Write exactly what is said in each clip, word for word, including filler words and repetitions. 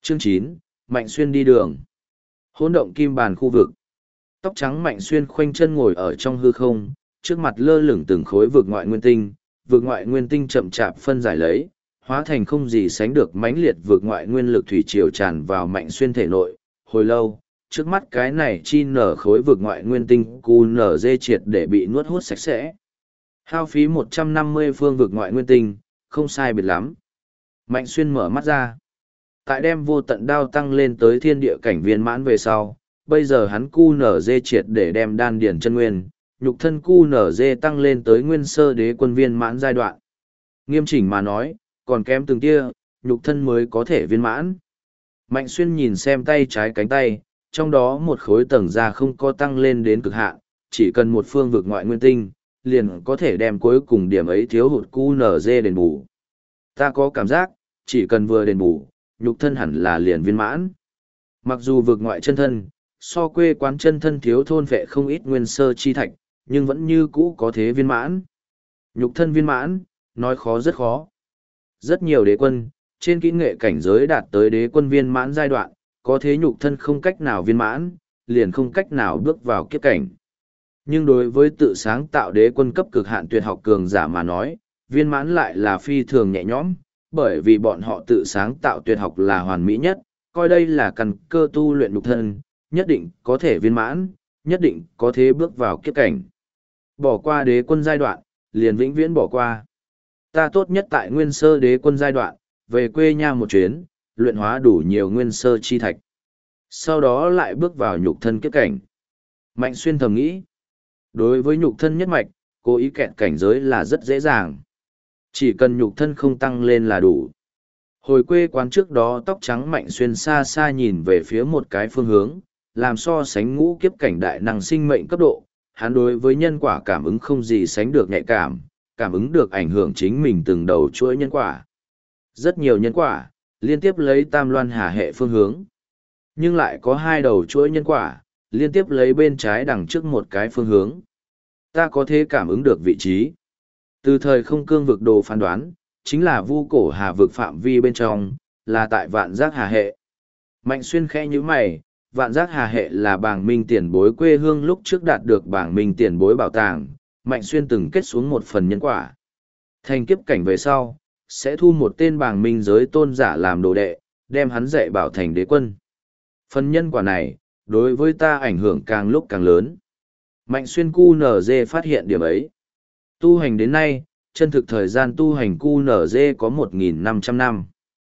Chương chín, Mạnh Xuyên đi đường. Hỗn động kim bàn khu vực. Tóc trắng Mạnh Xuyên khoanh chân ngồi ở trong hư không, trước mặt lơ lửng từng khối vực ngoại nguyên tinh, vực ngoại nguyên tinh chậm chạp phân giải lấy, hóa thành không gì sánh được mãnh liệt vực ngoại nguyên lực thủy triều tràn vào Mạnh Xuyên thể nội. Hồi lâu, trước mắt cái này chi nở khối vực ngoại nguyên tinh cu nở dê triệt để bị nuốt hút sạch sẽ. Hao phí một trăm năm mươi phương vực ngoại nguyên tinh, không sai biệt lắm. Mạnh Xuyên mở mắt ra. Tại đem vô tận đao tăng lên tới thiên địa cảnh viên mãn về sau, bây giờ hắn cu nở dê triệt để đem đan điển chân nguyên, nhục thân cu nở dê tăng lên tới nguyên sơ đế quân viên mãn giai đoạn. Nghiêm chỉnh mà nói, còn kém từng tia, nhục thân mới có thể viên mãn. Mạnh Xuyên nhìn xem tay trái cánh tay, trong đó một khối tầng da không có tăng lên đến cực hạn, chỉ cần một phương vực ngoại nguyên tinh, liền có thể đem cuối cùng điểm ấy thiếu hụt cu nở dê đền bù. Ta có cảm giác, chỉ cần vừa đền bù, nhục thân hẳn là liền viên mãn. Mặc dù vực ngoại chân thân, so quê quán chân thân thiếu thôn vệ không ít nguyên sơ chi thạch, nhưng vẫn như cũ có thế viên mãn. Nhục thân viên mãn, nói khó rất khó. Rất nhiều đế quân, trên kỹ nghệ cảnh giới đạt tới đế quân viên mãn giai đoạn, có thế nhục thân không cách nào viên mãn, liền không cách nào bước vào kiếp cảnh. Nhưng đối với tự sáng tạo đế quân cấp cực hạn tuyệt học cường giả mà nói, viên mãn lại là phi thường nhẹ nhõm, bởi vì bọn họ tự sáng tạo tuyệt học là hoàn mỹ nhất, coi đây là căn cơ tu luyện nhục thân, nhất định có thể viên mãn, nhất định có thể bước vào kiếp cảnh. Bỏ qua đế quân giai đoạn, liền vĩnh viễn bỏ qua. Ta tốt nhất tại nguyên sơ đế quân giai đoạn, về quê nha một chuyến, luyện hóa đủ nhiều nguyên sơ chi thạch. Sau đó lại bước vào nhục thân kiếp cảnh. Mạnh Xuyên thầm nghĩ, đối với nhục thân nhất mạch, cố ý kẹt cảnh giới là rất dễ dàng. Chỉ cần nhục thân không tăng lên là đủ. Hồi quê quán trước đó tóc trắng Mạnh Xuyên xa xa nhìn về phía một cái phương hướng, làm so sánh ngũ kiếp cảnh đại năng sinh mệnh cấp độ, hắn đối với nhân quả cảm ứng không gì sánh được nhạy cảm, cảm ứng được ảnh hưởng chính mình từng đầu chuỗi nhân quả. Rất nhiều nhân quả, liên tiếp lấy tam loan hà hệ phương hướng. Nhưng lại có hai đầu chuỗi nhân quả, liên tiếp lấy bên trái đằng trước một cái phương hướng. Ta có thể cảm ứng được vị trí. Từ thời không cương vực đồ phán đoán, chính là vu cổ hà vực phạm vi bên trong, là tại vạn giác hà hệ. Mạnh Xuyên khẽ như mày, vạn giác hà hệ là bảng minh tiền bối quê hương lúc trước đạt được bảng minh tiền bối bảo tàng, Mạnh Xuyên từng kết xuống một phần nhân quả. Thành kiếp cảnh về sau, sẽ thu một tên bảng minh giới tôn giả làm đồ đệ, đem hắn dạy bảo thành đế quân. Phần nhân quả này, đối với ta ảnh hưởng càng lúc càng lớn. Mạnh Xuyên cu nở dê phát hiện điểm ấy. Tu hành đến nay, chân thực thời gian tu hành cu nở dê có một nghìn năm trăm năm.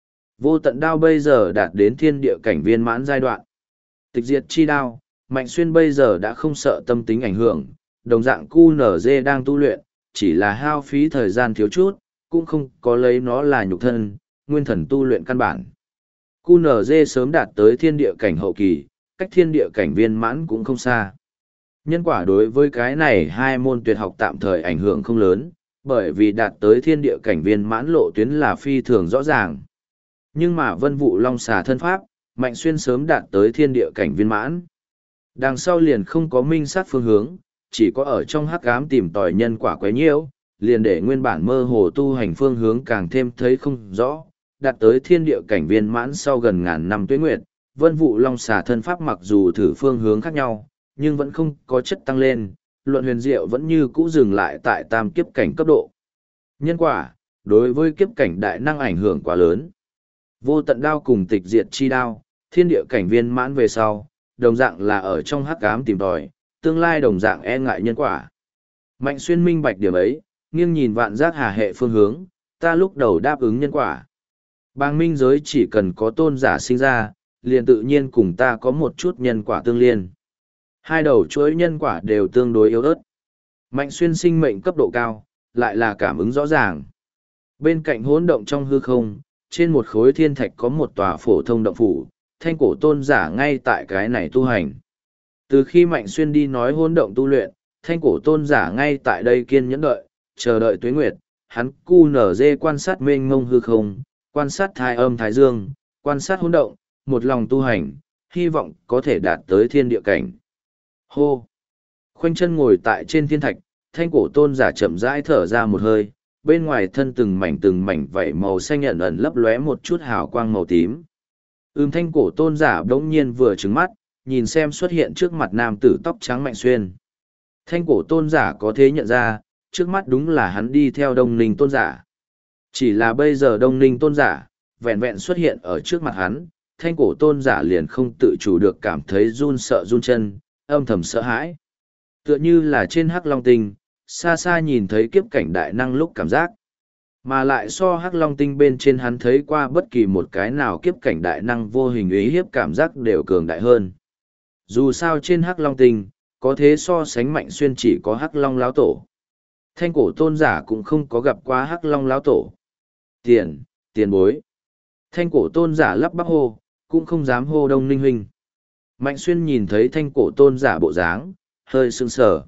Vô tận đao bây giờ đạt đến thiên địa cảnh viên mãn giai đoạn. Tịch diệt chi đao, Mạnh Xuyên bây giờ đã không sợ tâm tính ảnh hưởng, đồng dạng cu nở dê đang tu luyện, chỉ là hao phí thời gian thiếu chút, cũng không có lấy nó là nhục thân, nguyên thần tu luyện căn bản. cu nở dê sớm đạt tới thiên địa cảnh hậu kỳ, cách thiên địa cảnh viên mãn cũng không xa. Nhân quả đối với cái này hai môn tuyệt học tạm thời ảnh hưởng không lớn, bởi vì đạt tới thiên địa cảnh viên mãn lộ tuyến là phi thường rõ ràng. Nhưng mà vân vụ long xà thân pháp, Mạnh Xuyên sớm đạt tới thiên địa cảnh viên mãn. Đằng sau liền không có minh sát phương hướng, chỉ có ở trong hắc ám tìm tòi nhân quả quấy nhiễu, liền để nguyên bản mơ hồ tu hành phương hướng càng thêm thấy không rõ, đạt tới thiên địa cảnh viên mãn sau gần ngàn năm tuế nguyệt, vân vụ long xà thân pháp mặc dù thử phương hướng khác nhau, nhưng vẫn không có chất tăng lên, luận huyền diệu vẫn như cũ dừng lại tại tam kiếp cảnh cấp độ. Nhân quả, đối với kiếp cảnh đại năng ảnh hưởng quá lớn. Vô tận đao cùng tịch diệt chi đao, thiên địa cảnh viên mãn về sau, đồng dạng là ở trong hắc ám tìm tòi, tương lai đồng dạng e ngại nhân quả. Mạnh Xuyên minh bạch điểm ấy, nghiêng nhìn vạn giác hà hệ phương hướng, ta lúc đầu đáp ứng nhân quả. Bàng minh giới chỉ cần có tôn giả sinh ra, liền tự nhiên cùng ta có một chút nhân quả tương liên. Hai đầu chuỗi nhân quả đều tương đối yếu ớt. Mạnh Xuyên sinh mệnh cấp độ cao, lại là cảm ứng rõ ràng. Bên cạnh hỗn động trong hư không, trên một khối thiên thạch có một tòa phổ thông động phủ, thanh cổ tôn giả ngay tại cái này tu hành. Từ khi Mạnh Xuyên đi nói hỗn động tu luyện, thanh cổ tôn giả ngay tại đây kiên nhẫn đợi, chờ đợi tuế nguyệt, hắn cu nở dê quan sát mênh mông hư không, quan sát thai âm thái dương, quan sát hỗn động, một lòng tu hành, hy vọng có thể đạt tới thiên địa cảnh. Hô! Khoanh chân ngồi tại trên thiên thạch, thanh cổ tôn giả chậm rãi thở ra một hơi, bên ngoài thân từng mảnh từng mảnh vảy màu xanh ẩn ẩn lấp lóe một chút hào quang màu tím. Ừm thanh cổ tôn giả đống nhiên vừa trứng mắt, nhìn xem xuất hiện trước mặt nam tử tóc trắng Mạnh Xuyên. Thanh cổ tôn giả có thế nhận ra, trước mắt đúng là hắn đi theo đông ninh tôn giả. Chỉ là bây giờ đông ninh tôn giả, vẹn vẹn xuất hiện ở trước mặt hắn, thanh cổ tôn giả liền không tự chủ được cảm thấy run sợ run chân, âm thầm sợ hãi. Tựa như là trên hắc long tinh, xa xa nhìn thấy kiếp cảnh đại năng lúc cảm giác. Mà lại so hắc long tinh bên trên hắn thấy qua bất kỳ một cái nào kiếp cảnh đại năng vô hình ý hiếp cảm giác đều cường đại hơn. Dù sao trên hắc long tinh, có thế so sánh Mạnh Xuyên chỉ có hắc long lão tổ. Thanh cổ tôn giả cũng không có gặp qua hắc long lão tổ. Tiền, tiền bối. Thanh cổ tôn giả lắp bắp hô, cũng không dám hô Đông Ninh huynh. Mạnh Xuyên nhìn thấy thanh cổ tôn giả bộ dáng, hơi sưng sờ.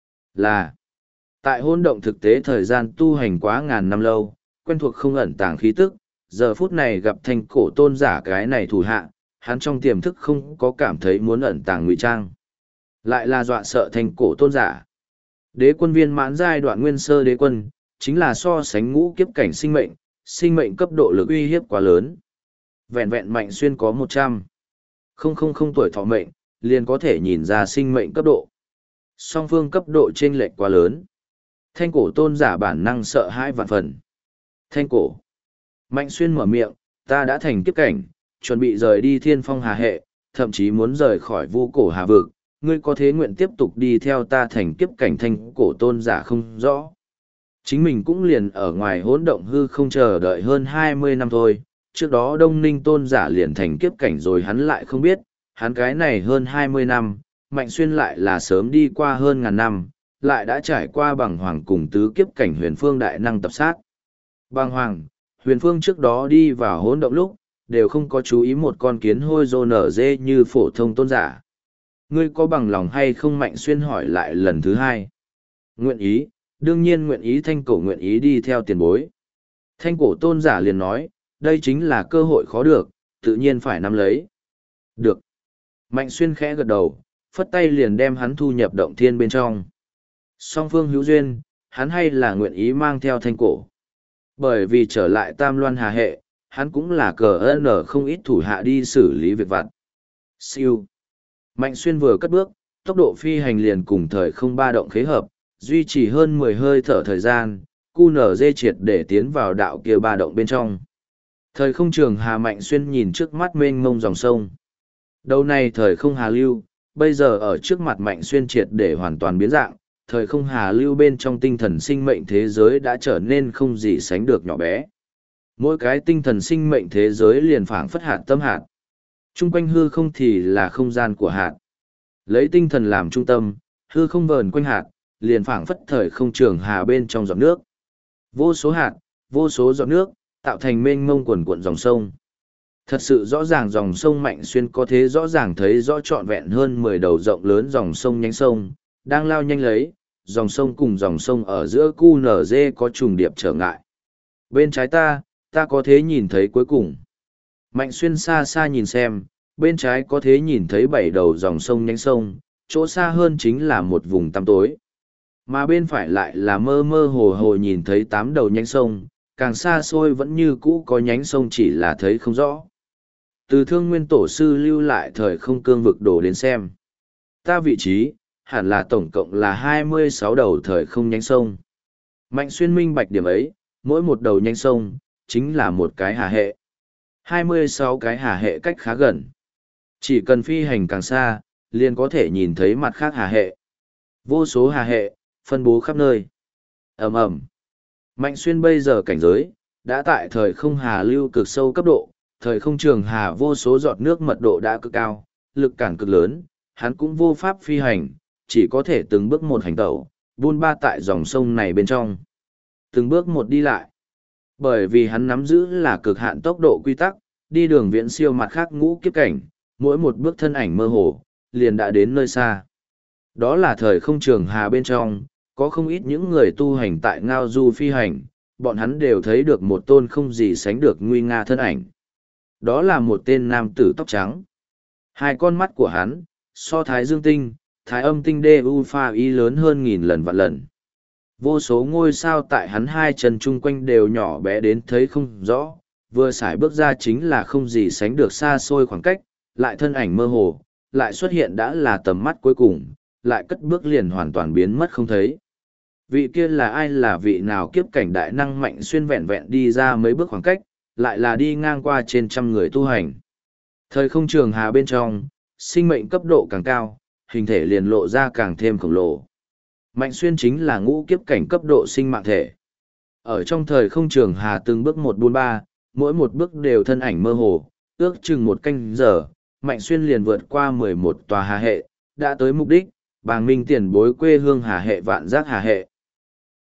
Là, tại hôn động thực tế thời gian tu hành quá ngàn năm lâu, quen thuộc không ẩn tàng khí tức, giờ phút này gặp thanh cổ tôn giả cái này thủ hạ, hắn trong tiềm thức không có cảm thấy muốn ẩn tàng ngụy trang. Lại là dọa sợ thanh cổ tôn giả. Đế quân viên mãn giai đoạn nguyên sơ đế quân, chính là so sánh ngũ kiếp cảnh sinh mệnh, sinh mệnh cấp độ lực uy hiếp quá lớn. Vẹn vẹn Mạnh Xuyên có một trăm không không không tuổi thọ mệnh, liền có thể nhìn ra sinh mệnh cấp độ. Song phương cấp độ chênh lệch quá lớn. Thanh cổ tôn giả bản năng sợ hãi vạn phần. Thanh cổ. Mạnh Xuyên mở miệng, ta đã thành kiếp cảnh, chuẩn bị rời đi thiên phong hà hệ, thậm chí muốn rời khỏi vu cổ hà vực. Ngươi có thế nguyện tiếp tục đi theo ta thành kiếp cảnh thanh cổ tôn giả không rõ. Chính mình cũng liền ở ngoài hỗn động hư không chờ đợi hơn hai mươi năm thôi, trước đó Đông Ninh tôn giả liền thành kiếp cảnh rồi hắn lại không biết, hắn cái này hơn hai mươi năm, Mạnh Xuyên lại là sớm đi qua hơn ngàn năm, lại đã trải qua bằng hoàng cùng tứ kiếp cảnh huyền phương đại năng tập sát. Bằng hoàng, huyền phương trước đó đi vào hỗn động lúc, đều không có chú ý một con kiến hôi rô nở dê như phổ thông tôn giả. Ngươi có bằng lòng hay không? Mạnh Xuyên hỏi lại lần thứ hai. Nguyện ý, đương nhiên nguyện ý. Thanh cổ nguyện ý đi theo tiền bối. Thanh cổ tôn giả liền nói, đây chính là cơ hội khó được, tự nhiên phải nắm lấy. Được. Mạnh Xuyên khẽ gật đầu, phất tay liền đem hắn thu nhập động thiên bên trong. Song phương hữu duyên, hắn hay là nguyện ý mang theo thanh cổ. Bởi vì trở lại Tam Loan Hà hệ, hắn cũng là cờ ơn không ít thủ hạ đi xử lý việc vặt. Siêu. Mạnh Xuyên vừa cất bước, tốc độ phi hành liền cùng thời không ba động khế hợp, duy trì hơn mười hơi thở thời gian, cu nở dê triệt để tiến vào đạo kia ba động bên trong. Thời không trường hà Mạnh Xuyên nhìn trước mắt mênh mông dòng sông. Đầu này thời không hà lưu, bây giờ ở trước mặt Mạnh Xuyên triệt để hoàn toàn biến dạng, thời không hà lưu bên trong tinh thần sinh mệnh thế giới đã trở nên không gì sánh được nhỏ bé. Mỗi cái tinh thần sinh mệnh thế giới liền phảng phất hạt tâm hạt. Trung quanh hư không thì là không gian của hạt. Lấy tinh thần làm trung tâm, hư không vờn quanh hạt, liền phảng phất thời không trường hà bên trong giọt nước. Vô số hạt, vô số giọt nước, tạo thành mênh mông quần cuộn dòng sông. Thật sự rõ ràng dòng sông Mạnh Xuyên có thế rõ ràng thấy rõ trọn vẹn hơn mười đầu rộng lớn dòng sông nhánh sông, đang lao nhanh lấy, dòng sông cùng dòng sông ở giữa cu nở dê có trùng điệp trở ngại. Bên trái ta, ta có thế nhìn thấy cuối cùng. Mạnh Xuyên xa xa nhìn xem, bên trái có thế nhìn thấy bảy đầu dòng sông nhánh sông, chỗ xa hơn chính là một vùng tăm tối. Mà bên phải lại là mơ mơ hồ hồ nhìn thấy tám đầu nhánh sông, càng xa xôi vẫn như cũ có nhánh sông chỉ là thấy không rõ. Từ Thương Nguyên tổ sư lưu lại thời không cương vực đổ đến xem. Ta vị trí, hẳn là tổng cộng là hai mươi sáu đầu thời không nhánh sông. Mạnh Xuyên minh bạch điểm ấy, mỗi một đầu nhánh sông, chính là một cái hà hệ. hai mươi sáu cái hà hệ cách khá gần. Chỉ cần phi hành càng xa, liền có thể nhìn thấy mặt khác hà hệ. Vô số hà hệ, phân bố khắp nơi. Ầm ầm. Mạnh Xuyên bây giờ cảnh giới, đã tại thời không hà lưu cực sâu cấp độ, thời không trường hà vô số giọt nước mật độ đã cực cao, lực cản cực lớn, hắn cũng vô pháp phi hành, chỉ có thể từng bước một hành tẩu, buôn ba tại dòng sông này bên trong. Từng bước một đi lại. Bởi vì hắn nắm giữ là cực hạn tốc độ quy tắc, đi đường viễn siêu mặt khác ngũ kiếp cảnh, mỗi một bước thân ảnh mơ hồ, liền đã đến nơi xa. Đó là thời không trường hà bên trong, có không ít những người tu hành tại ngao du phi hành, bọn hắn đều thấy được một tôn không gì sánh được nguy nga thân ảnh. Đó là một tên nam tử tóc trắng. Hai con mắt của hắn, so thái dương tinh, thái âm tinh đê u pha y lớn hơn nghìn lần vạn lần. Vô số ngôi sao tại hắn hai chân chung quanh đều nhỏ bé đến thấy không rõ, vừa sải bước ra chính là không gì sánh được xa xôi khoảng cách, lại thân ảnh mơ hồ, lại xuất hiện đã là tầm mắt cuối cùng, lại cất bước liền hoàn toàn biến mất không thấy. Vị kia là ai, là vị nào kiếp cảnh đại năng Mạnh Xuyên vẹn vẹn đi ra mấy bước khoảng cách, lại là đi ngang qua trên trăm người tu hành. Thời không trường hà bên trong, sinh mệnh cấp độ càng cao, hình thể liền lộ ra càng thêm khổng lồ. Mạnh Xuyên chính là ngũ kiếp cảnh cấp độ sinh mạng thể. Ở trong thời không trường hà từng bước một bốn ba, mỗi một bước đều thân ảnh mơ hồ, ước chừng một canh giờ, Mạnh Xuyên liền vượt qua mười một tòa hà hệ, đã tới mục đích, Bàng Minh tiền bối quê hương hà hệ vạn giác hà hệ.